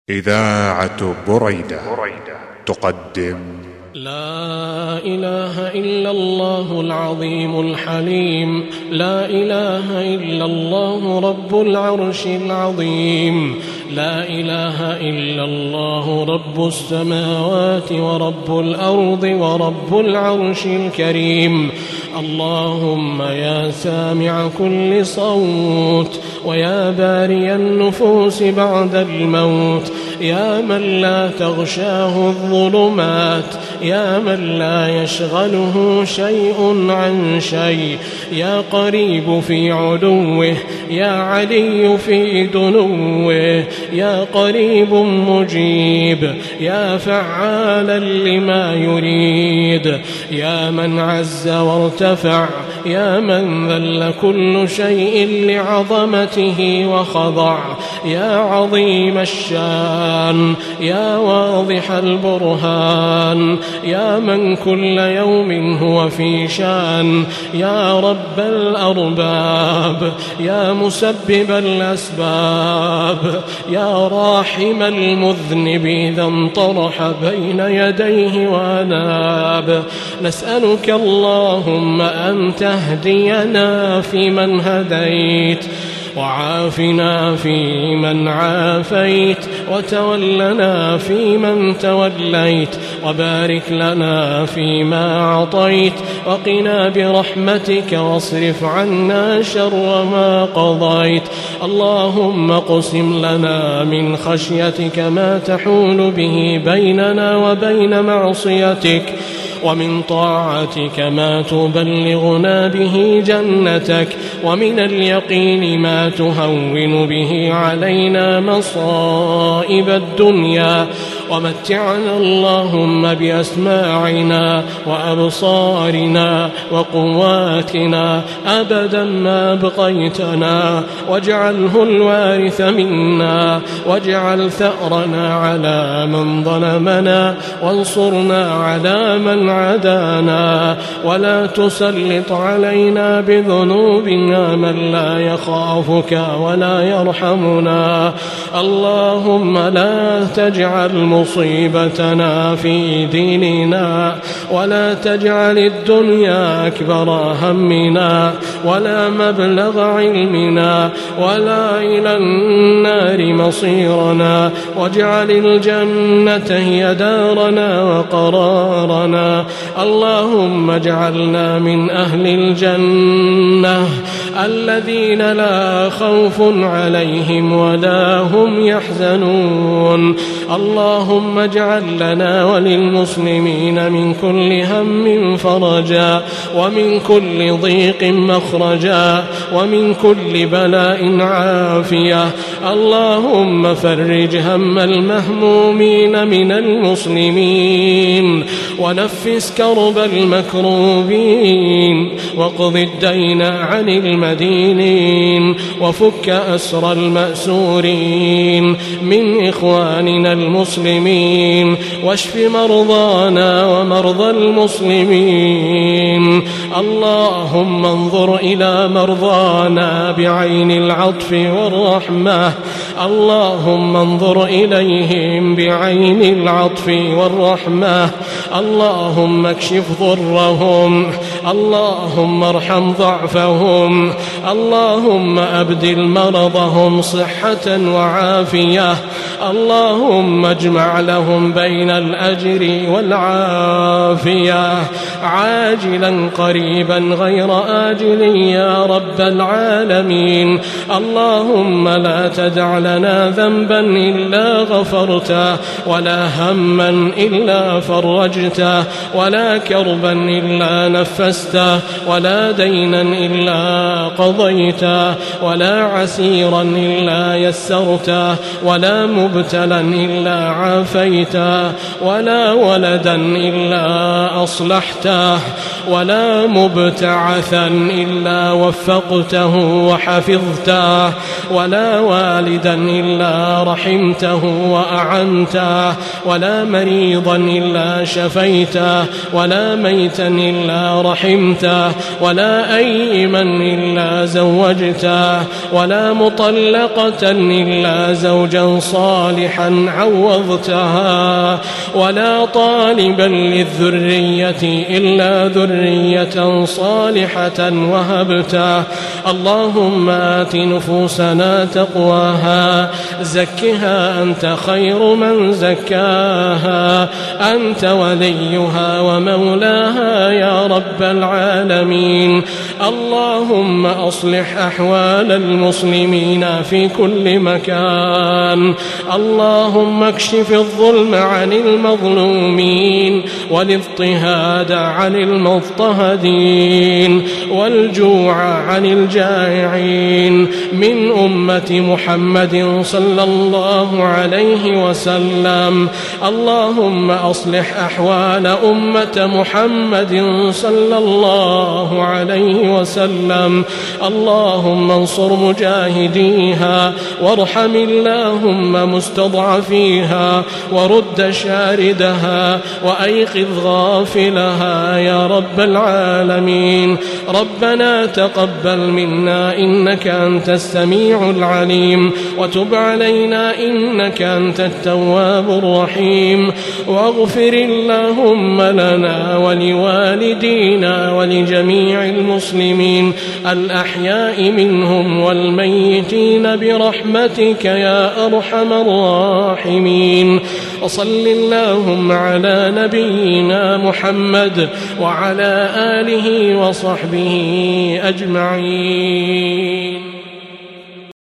إذاعة بريدة تقدم لا إله إلا الله العظيم الحليم، لا إله إلا الله رب العرش العظيم، لا إله إلا الله رب السماوات ورب الأرض ورب العرش الكريم. اللهم يا سامع كل صوت، ويا باري النفوس بعد الموت، يا من لا تغشاه الظلمات، يا من لا يشغله شيء عن شيء، يا قريب في علوه، يا علي في دنوه، يا قريب مجيب، يا فعالا لما يريد، يا من عز وارتفع، يا من ذل كل شيء لعظمته وخضع، يا عظيم الشان، يا واضح البرهان، يا من كل يوم هو في شان، يا رب الأرباب، يا مسبب الأسباب، يا راحم المذنب إذا انطرح بين يديه وأناب. نسألك اللهم أن تهدينا فيمن هديت، وعافنا فيمن عافيت، وتولنا فيمن توليت، وبارك لنا فيما أعطيت، وقنا برحمتك واصرف عنا شر ما قضيت. اللهم اقسم لنا من خشيتك ما تحول به بيننا وبين معصيتك، ومن طاعتك ما تبلغنا به جنتك، ومن اليقين ما تهون به علينا مصائب الدنيا. ومتعنا اللهم بأسماعنا وأبصارنا وقواتنا أبدا ما أبقيتنا، واجعله الوارث منا، واجعل ثأرنا على من ظلمنا، وانصرنا على من عادانا، ولا تسلط علينا بذنوبنا من لا يخافك ولا يرحمنا. اللهم لا تجعل مصيبتنا في ديننا، ولا تجعل الدنيا أكبر همنا، ولا مبلغ علمنا، ولا إلى النار مصيرنا، واجعل الجنة هي دارنا وقرارنا. اللهم اجعلنا من أهل الجنة الذين لا خوف عليهم ولا هم يحزنون. اللهم اجعل لنا وللمسلمين من كل هم فرجا، ومن كل ضيق مخرجا، ومن كل بلاء عافية. اللهم فرج هم المهمومين من المسلمين، ونفس كرب المكروبين، واقض الدين عن المدينين، وفك أسر المأسورين من إخواننا المسلمين، واشف مرضانا ومرضى المسلمين. اللهم انظر إلى مرضانا بعين العطف والرحمة، اللهم انظر إليهم بعين العطف والرحمة. اللهم اكشف ضرهم، اللهم ارحم ضعفهم، اللهم أبدل مرضهم صحة وعافية. اللهم اجمع لهم بين الأجر والعافية، عاجلا قريبا غير آجل يا رب العالمين. اللهم لا تدع لنا ذنبا إلا غفرته، ولا هما إلا فرجته، ولا كربا إلا نفسته، ولا دينا إلا قضيته، ولا عسيرا إلا يسرته، ولا مبتلا إلا عافيته، ولا ولدا إلا أصلحته، ولا مبتعثا إلا وفقته وحفظته، ولا والدا إلا رحمته وأعنته، ولا مريضا إلا شفيته شفيته، ولا ميتا إلا رحمته، ولا أيما إلا زوجته، ولا مطلقة إلا زوجا صالحا عوضتها، ولا طالبا للذرية إلا ذرية صالحة وهبته. اللهم آت نفوسنا تقواها، زكها أنت خير من زكاها، أنت وليها ومولاها يا رب العالمين. اللهم أصلح أحوال المسلمين في كل مكان. اللهم اكشف الظلم عن المظلومين، والاضطهاد عن المضطهدين، والجوع عن الجائعين من أمة محمد صلى الله عليه وسلم. اللهم أصلح أحوال أمة محمد صلى الله عليه وسلم. اللهم انصر مجاهديها، وارحم اللهم مستضعفيها، ورد شاردها، وأيقظ غافلها يا رب العالمين. ربنا تقبل منا إنك أنت السميع العليم، وتب علينا إنك أنت التواب الرحيم. واغفر اللهم لنا ولوالدينا ولجميع المسلمين الأحياء منهم والميتين برحمتك يا أرحم الراحمين. وصل اللهم على نبينا محمد وعلى آله وصحبه أجمعين.